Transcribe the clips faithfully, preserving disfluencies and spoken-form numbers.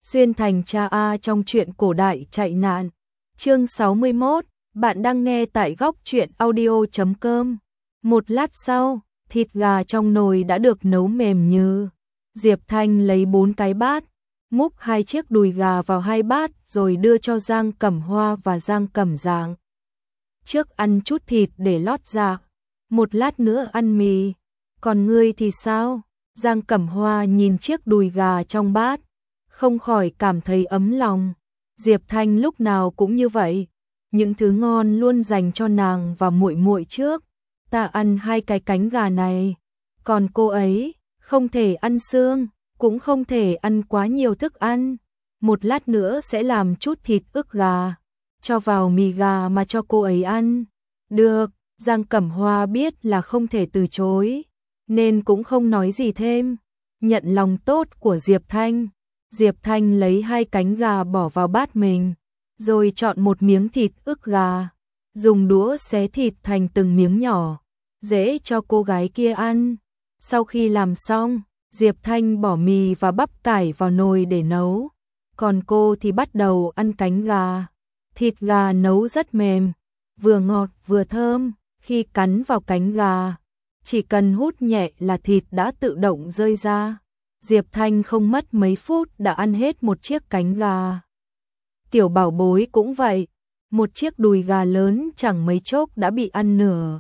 Xuyên thành cha A trong truyện cổ đại chạy nạn. Chương sáu mươi mốt, bạn đang nghe tại góc truyện audio chấm com. Một lát sau, thịt gà trong nồi đã được nấu mềm như. Diệp Thanh lấy bốn cái bát, múc hai chiếc đùi gà vào hai bát rồi đưa cho Giang Cẩm Hoa và Giang Cẩm Giảng. Trước ăn chút thịt để lót dạ, một lát nữa ăn mì. Còn ngươi thì sao? Giang Cẩm Hoa nhìn chiếc đùi gà trong bát, không khỏi cảm thấy ấm lòng. Diệp Thanh lúc nào cũng như vậy, những thứ ngon luôn dành cho nàng và muội muội trước. Ta ăn hai cái cánh gà này, còn cô ấy không thể ăn xương, cũng không thể ăn quá nhiều thức ăn. Một lát nữa sẽ làm chút thịt ức gà, cho vào mì gà mà cho cô ấy ăn. Được, Giang Cẩm Hoa biết là không thể từ chối, nên cũng không nói gì thêm. Nhận lòng tốt của Diệp Thanh, Diệp Thanh lấy hai cánh gà bỏ vào bát mình, rồi chọn một miếng thịt ức gà, dùng đũa xé thịt thành từng miếng nhỏ, dễ cho cô gái kia ăn. Sau khi làm xong, Diệp Thanh bỏ mì và bắp cải vào nồi để nấu, còn cô thì bắt đầu ăn cánh gà. Thịt gà nấu rất mềm, vừa ngọt vừa thơm, khi cắn vào cánh gà, chỉ cần hút nhẹ là thịt đã tự động rơi ra. Diệp Thanh không mất mấy phút đã ăn hết một chiếc cánh gà. Tiểu Bảo Bối cũng vậy, một chiếc đùi gà lớn chẳng mấy chốc đã bị ăn nửa.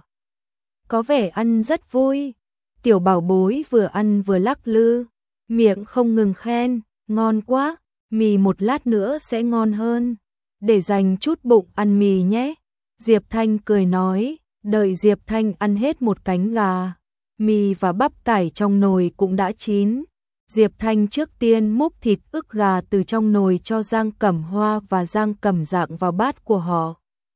Có vẻ ăn rất vui. Tiểu Bảo Bối vừa ăn vừa lắc lư, miệng không ngừng khen, ngon quá, mì một lát nữa sẽ ngon hơn, để dành chút bụng ăn mì nhé. Diệp Thanh cười nói. Đợi Diệp Thanh ăn hết một cánh gà, mì và bắp cải trong nồi cũng đã chín. Diệp Thanh trước tiên múc thịt ức gà từ trong nồi cho Giang Cẩm Hoa và Giang Cẩm Giảng vào bát của họ,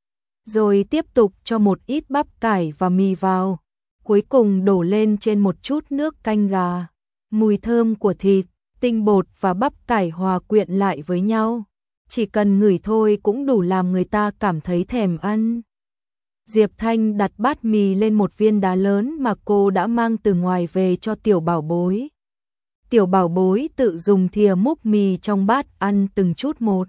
rồi tiếp tục cho một ít bắp cải và mì vào, cuối cùng đổ lên trên một chút nước canh gà. Mùi thơm của thịt, tinh bột và bắp cải hòa quyện lại với nhau, chỉ cần ngửi thôi cũng đủ làm người ta cảm thấy thèm ăn. Diệp Thanh đặt bát mì lên một viên đá lớn mà cô đã mang từ ngoài về cho Tiểu Bảo Bối. Tiểu Bảo Bối tự dùng thìa múc mì trong bát ăn từng chút một.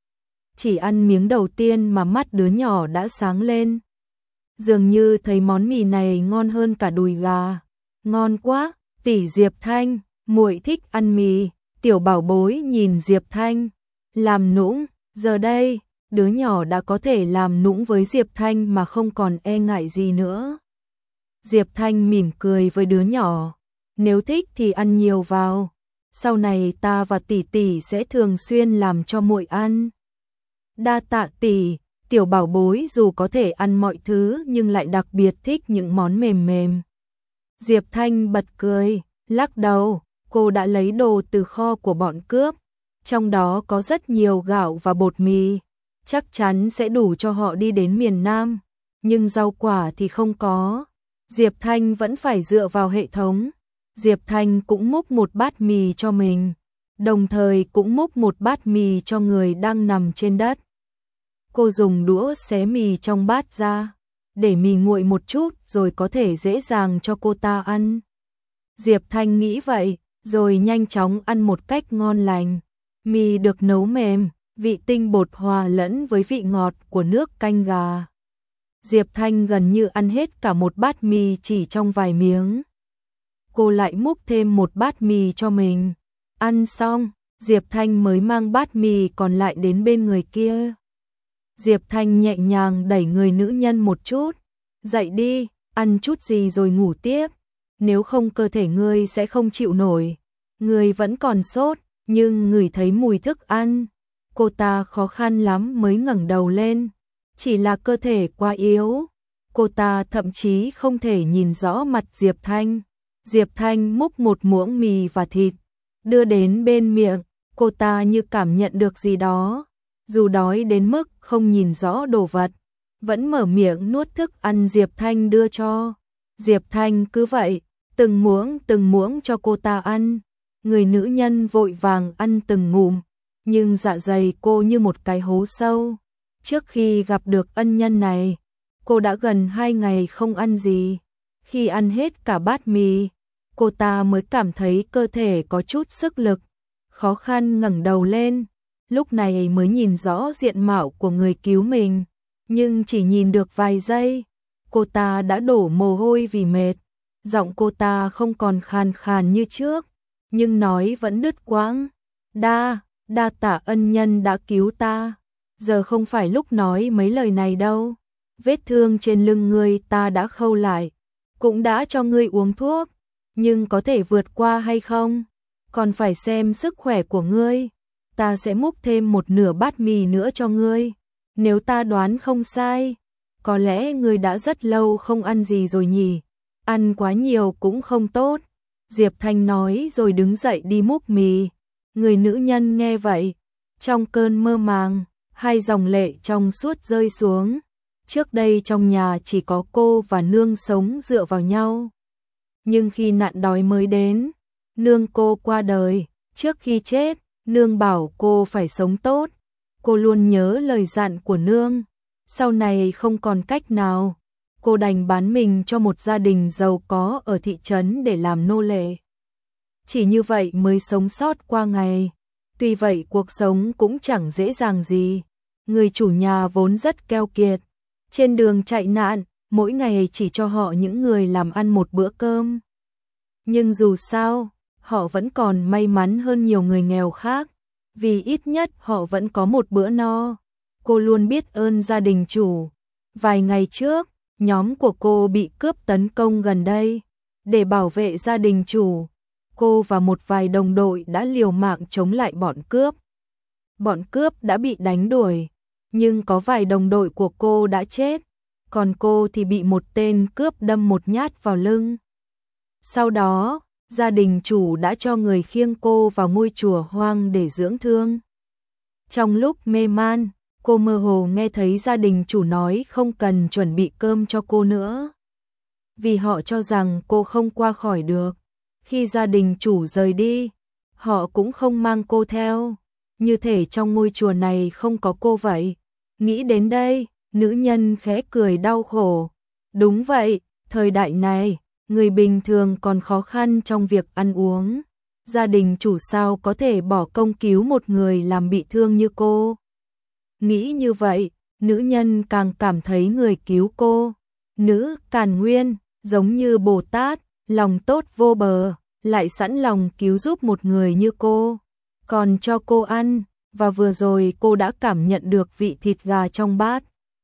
Chỉ ăn miếng đầu tiên mà mắt đứa nhỏ đã sáng lên. Dường như thấy món mì này ngon hơn cả đùi gà. Ngon quá, tỷ Diệp Thanh, muội thích ăn mì. Tiểu Bảo Bối nhìn Diệp Thanh, làm nũng, giờ đây đứa nhỏ đã có thể làm nũng với Diệp Thanh mà không còn e ngại gì nữa. Diệp Thanh mỉm cười với đứa nhỏ, nếu thích thì ăn nhiều vào, sau này ta và tỷ tỷ sẽ thường xuyên làm cho muội ăn. Đa tạ tỷ. Tiểu Bảo Bối dù có thể ăn mọi thứ nhưng lại đặc biệt thích những món mềm mềm. Diệp Thanh bật cười, lắc đầu, cô đã lấy đồ từ kho của bọn cướp, trong đó có rất nhiều gạo và bột mì, chắc chắn sẽ đủ cho họ đi đến miền Nam, nhưng rau quả thì không có. Diệp Thanh vẫn phải dựa vào hệ thống. Diệp Thanh cũng múc một bát mì cho mình, đồng thời cũng múc một bát mì cho người đang nằm trên đất. Cô dùng đũa xé mì trong bát ra, để mì nguội một chút rồi có thể dễ dàng cho cô ta ăn. Diệp Thanh nghĩ vậy, rồi nhanh chóng ăn một cách ngon lành. Mì được nấu mềm, vị tinh bột hòa lẫn với vị ngọt của nước canh gà. Diệp Thanh gần như ăn hết cả một bát mì chỉ trong vài miếng. Cô lại múc thêm một bát mì cho mình. Ăn xong, Diệp Thanh mới mang bát mì còn lại đến bên người kia. Diệp Thanh nhẹ nhàng đẩy người nữ nhân một chút. Dậy đi, ăn chút gì rồi ngủ tiếp. Nếu không cơ thể ngươi sẽ không chịu nổi. Ngươi vẫn còn sốt, nhưng ngửi thấy mùi thức ăn. Cô ta khó khăn lắm mới ngẩng đầu lên. Chỉ là cơ thể quá yếu, cô ta thậm chí không thể nhìn rõ mặt Diệp Thanh. Diệp Thanh múc một muỗng mì và thịt, đưa đến bên miệng, cô ta như cảm nhận được gì đó. Dù đói đến mức không nhìn rõ đồ vật, vẫn mở miệng nuốt thức ăn Diệp Thanh đưa cho. Diệp Thanh cứ vậy, từng muỗng từng muỗng cho cô ta ăn. Người nữ nhân vội vàng ăn từng ngụm, nhưng dạ dày cô như một cái hố sâu. Trước khi gặp được ân nhân này, cô đã gần hai ngày không ăn gì. Khi ăn hết cả bát mì, cô ta mới cảm thấy cơ thể có chút sức lực, khó khăn ngẩng đầu lên, lúc này mới nhìn rõ diện mạo của người cứu mình, nhưng chỉ nhìn được vài giây, cô ta đã đổ mồ hôi vì mệt, giọng cô ta không còn khàn khàn như trước, nhưng nói vẫn đứt quãng. Đa, đa tạ ân nhân đã cứu ta, giờ không phải lúc nói mấy lời này đâu, vết thương trên lưng ngươi ta đã khâu lại, cũng đã cho ngươi uống thuốc, nhưng có thể vượt qua hay không, còn phải xem sức khỏe của ngươi, ta sẽ múc thêm một nửa bát mì nữa cho ngươi, nếu ta đoán không sai, có lẽ ngươi đã rất lâu không ăn gì rồi nhỉ, ăn quá nhiều cũng không tốt, Diệp Thanh nói rồi đứng dậy đi múc mì. Người nữ nhân nghe vậy, trong cơn mơ màng, hai dòng lệ trong suốt rơi xuống. Trước đây trong nhà chỉ có cô và nương sống dựa vào nhau. Nhưng khi nạn đói mới đến, nương cô qua đời, trước khi chết, nương bảo cô phải sống tốt. Cô luôn nhớ lời dặn của nương, sau này không còn cách nào, cô đành bán mình cho một gia đình giàu có ở thị trấn để làm nô lệ. Chỉ như vậy mới sống sót qua ngày. Tuy vậy cuộc sống cũng chẳng dễ dàng gì. Người chủ nhà vốn rất keo kiệt. Trên đường chạy nạn, mỗi ngày chỉ cho họ những người làm ăn một bữa cơm. Nhưng dù sao, họ vẫn còn may mắn hơn nhiều người nghèo khác. Vì ít nhất họ vẫn có một bữa no. Cô luôn biết ơn gia đình chủ. Vài ngày trước, nhóm của cô bị cướp tấn công gần đây. Để bảo vệ gia đình chủ, cô và một vài đồng đội đã liều mạng chống lại bọn cướp. Bọn cướp đã bị đánh đuổi, nhưng có vài đồng đội của cô đã chết, còn cô thì bị một tên cướp đâm một nhát vào lưng. Sau đó, gia đình chủ đã cho người khiêng cô vào ngôi chùa hoang để dưỡng thương. Trong lúc mê man, cô mơ hồ nghe thấy gia đình chủ nói không cần chuẩn bị cơm cho cô nữa, vì họ cho rằng cô không qua khỏi được. Khi gia đình chủ rời đi, họ cũng không mang cô theo, như thể trong ngôi chùa này không có cô vậy. Nghĩ đến đây, nữ nhân khẽ cười đau khổ. Đúng vậy, thời đại này, người bình thường còn khó khăn trong việc ăn uống. Gia đình chủ sao có thể bỏ công cứu một người làm bị thương như cô. Nghĩ như vậy, nữ nhân càng cảm thấy người cứu cô, nữ Càn Nguyên, giống như Bồ Tát, lòng tốt vô bờ, lại sẵn lòng cứu giúp một người như cô, còn cho cô ăn, và vừa rồi cô đã cảm nhận được vị thịt gà trong bát.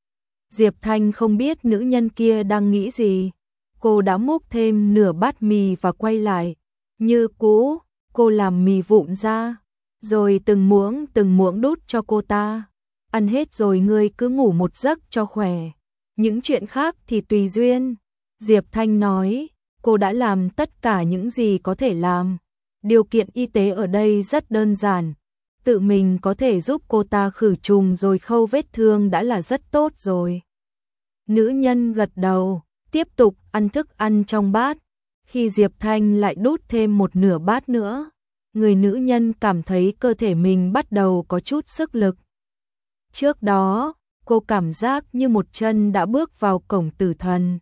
Diệp Thanh không biết nữ nhân kia đang nghĩ gì, cô đã múc thêm nửa bát mì và quay lại, như cũ, cô làm mì vụn ra, rồi từng muỗng từng muỗng đút cho cô ta. Ăn hết rồi ngươi cứ ngủ một giấc cho khỏe, những chuyện khác thì tùy duyên. Diệp Thanh nói, cô đã làm tất cả những gì có thể làm. Điều kiện y tế ở đây rất đơn giản, tự mình có thể giúp cô ta khử trùng rồi khâu vết thương đã là rất tốt rồi. Nữ nhân gật đầu, tiếp tục ăn thức ăn trong bát. Khi Diệp Thanh lại đút thêm một nửa bát nữa, người nữ nhân cảm thấy cơ thể mình bắt đầu có chút sức lực. Trước đó, cô cảm giác như một chân đã bước vào cổng tử thần.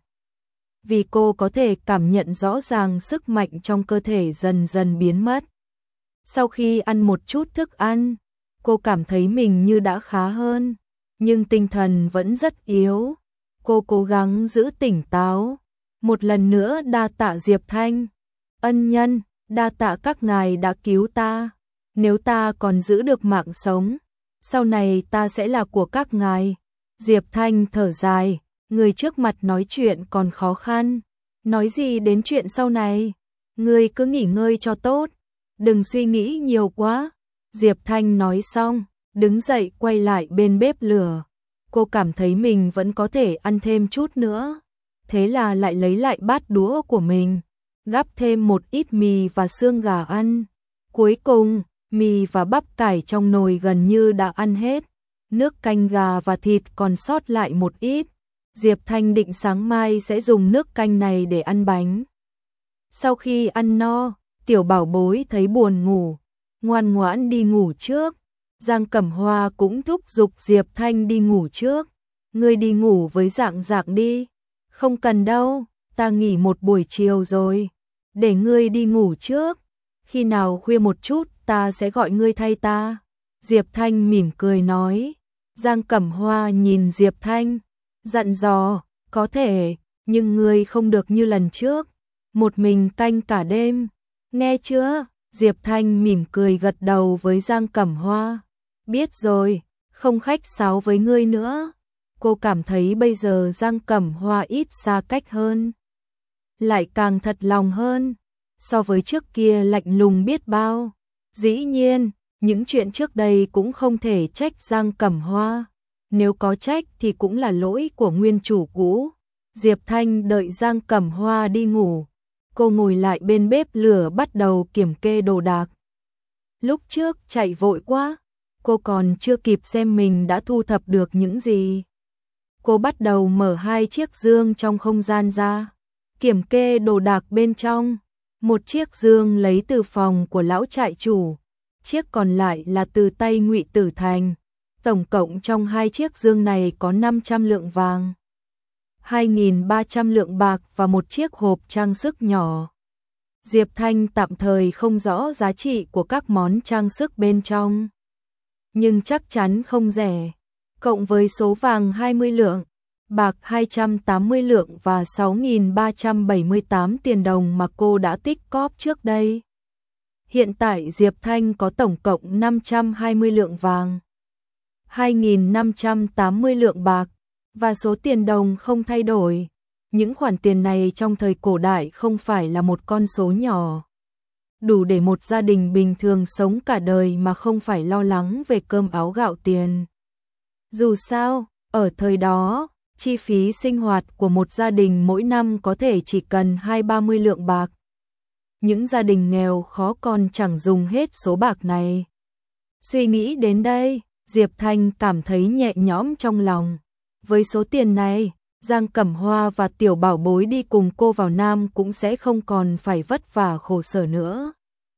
Vì cô có thể cảm nhận rõ ràng sức mạnh trong cơ thể dần dần biến mất. Sau khi ăn một chút thức ăn, cô cảm thấy mình như đã khá hơn, nhưng tinh thần vẫn rất yếu. Cô cố gắng giữ tỉnh táo. Một lần nữa đa tạ Diệp Thanh. Ân nhân, đa tạ các ngài đã cứu ta. Nếu ta còn giữ được mạng sống, sau này ta sẽ là của các ngài. Diệp Thanh thở dài, người trước mặt nói chuyện còn khó khăn. Nói gì đến chuyện sau này, người cứ nghỉ ngơi cho tốt, đừng suy nghĩ nhiều quá. Diệp Thanh nói xong, đứng dậy quay lại bên bếp lửa. Cô cảm thấy mình vẫn có thể ăn thêm chút nữa. Thế là lại lấy lại bát đũa của mình, gắp thêm một ít mì và xương gà ăn. Cuối cùng, mì và bắp cải trong nồi gần như đã ăn hết. Nước canh gà và thịt còn sót lại một ít. Diệp Thanh định sáng mai sẽ dùng nước canh này để ăn bánh. Sau khi ăn no, tiểu bảo bối thấy buồn ngủ, ngoan ngoãn đi ngủ trước. Giang Cẩm Hoa cũng thúc giục Diệp Thanh đi ngủ trước. Ngươi đi ngủ với Dạng Dạng đi. Không cần đâu, ta nghỉ một buổi chiều rồi. Để ngươi đi ngủ trước. Khi nào khuya một chút ta sẽ gọi ngươi thay ta. Diệp Thanh mỉm cười nói. Giang Cẩm Hoa nhìn Diệp Thanh, dặn dò, có thể, nhưng ngươi không được như lần trước, một mình canh cả đêm, nghe chưa? Diệp Thanh mỉm cười gật đầu với Giang Cẩm Hoa. Biết rồi, không khách sáo với ngươi nữa. Cô cảm thấy bây giờ Giang Cẩm Hoa ít xa cách hơn, lại càng thật lòng hơn, so với trước kia lạnh lùng biết bao. Dĩ nhiên, những chuyện trước đây cũng không thể trách Giang Cẩm Hoa, nếu có trách thì cũng là lỗi của nguyên chủ cũ. Diệp Thanh đợi Giang Cẩm Hoa đi ngủ, cô ngồi lại bên bếp lửa bắt đầu kiểm kê đồ đạc. Lúc trước chạy vội quá, cô còn chưa kịp xem mình đã thu thập được những gì. Cô bắt đầu mở hai chiếc dương trong không gian ra, kiểm kê đồ đạc bên trong. Một chiếc dương lấy từ phòng của lão trại chủ, chiếc còn lại là từ tay Ngụy Tử Thành. Tổng cộng trong hai chiếc dương này có năm trăm lượng vàng, hai nghìn ba trăm lượng bạc và một chiếc hộp trang sức nhỏ. Diệp Thanh tạm thời không rõ giá trị của các món trang sức bên trong, nhưng chắc chắn không rẻ. Cộng với số vàng hai mươi lượng, bạc hai trăm tám mươi lượng và sáu nghìn ba trăm bảy mươi tám tiền đồng mà cô đã tích cóp trước đây. Hiện tại Diệp Thanh có tổng cộng năm trăm hai mươi lượng vàng, hai nghìn năm trăm tám mươi lượng bạc và số tiền đồng không thay đổi. Những khoản tiền này trong thời cổ đại không phải là một con số nhỏ, đủ để một gia đình bình thường sống cả đời mà không phải lo lắng về cơm áo gạo tiền. Dù sao, ở thời đó, chi phí sinh hoạt của một gia đình mỗi năm có thể chỉ cần hai ba mươi lượng bạc. Những gia đình nghèo khó còn chẳng dùng hết số bạc này. Suy nghĩ đến đây, Diệp Thanh cảm thấy nhẹ nhõm trong lòng. Với số tiền này, Giang Cẩm Hoa và Tiểu Bảo Bối đi cùng cô vào Nam cũng sẽ không còn phải vất vả khổ sở nữa.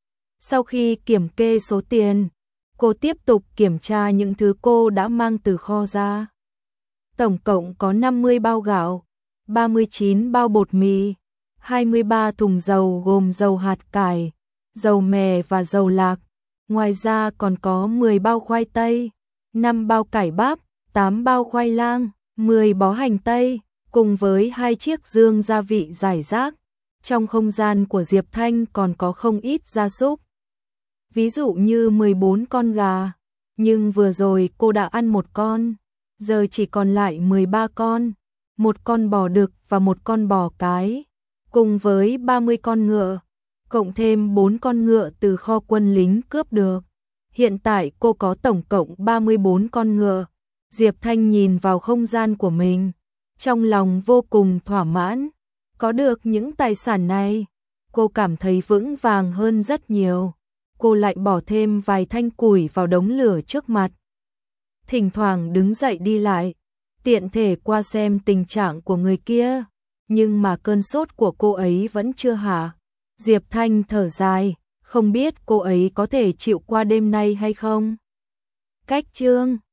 Sau khi kiểm kê số tiền, cô tiếp tục kiểm tra những thứ cô đã mang từ kho ra. Tổng cộng có năm mươi bao gạo, ba mươi chín bao bột mì, hai mươi ba thùng dầu gồm dầu hạt cải, dầu mè và dầu lạc. Ngoài ra còn có mười bao khoai tây, năm bao cải bắp, tám bao khoai lang, mười bó hành tây, cùng với hai chiếc dương gia vị rải rác. Trong không gian của Diệp Thanh còn có không ít gia súc, ví dụ như mười bốn con gà, nhưng vừa rồi cô đã ăn một con, giờ chỉ còn lại mười ba con, một con bò đực và một con bò cái, cùng với ba mươi con ngựa, cộng thêm bốn con ngựa từ kho quân lính cướp được. Hiện tại cô có tổng cộng ba mươi bốn con ngựa. Diệp Thanh nhìn vào không gian của mình, trong lòng vô cùng thỏa mãn. Có được những tài sản này, cô cảm thấy vững vàng hơn rất nhiều. Cô lại bỏ thêm vài thanh củi vào đống lửa trước mặt, thỉnh thoảng đứng dậy đi lại, tiện thể qua xem tình trạng của người kia. Nhưng mà cơn sốt của cô ấy vẫn chưa hả. Diệp Thanh thở dài, không biết cô ấy có thể chịu qua đêm nay hay không. Cách chương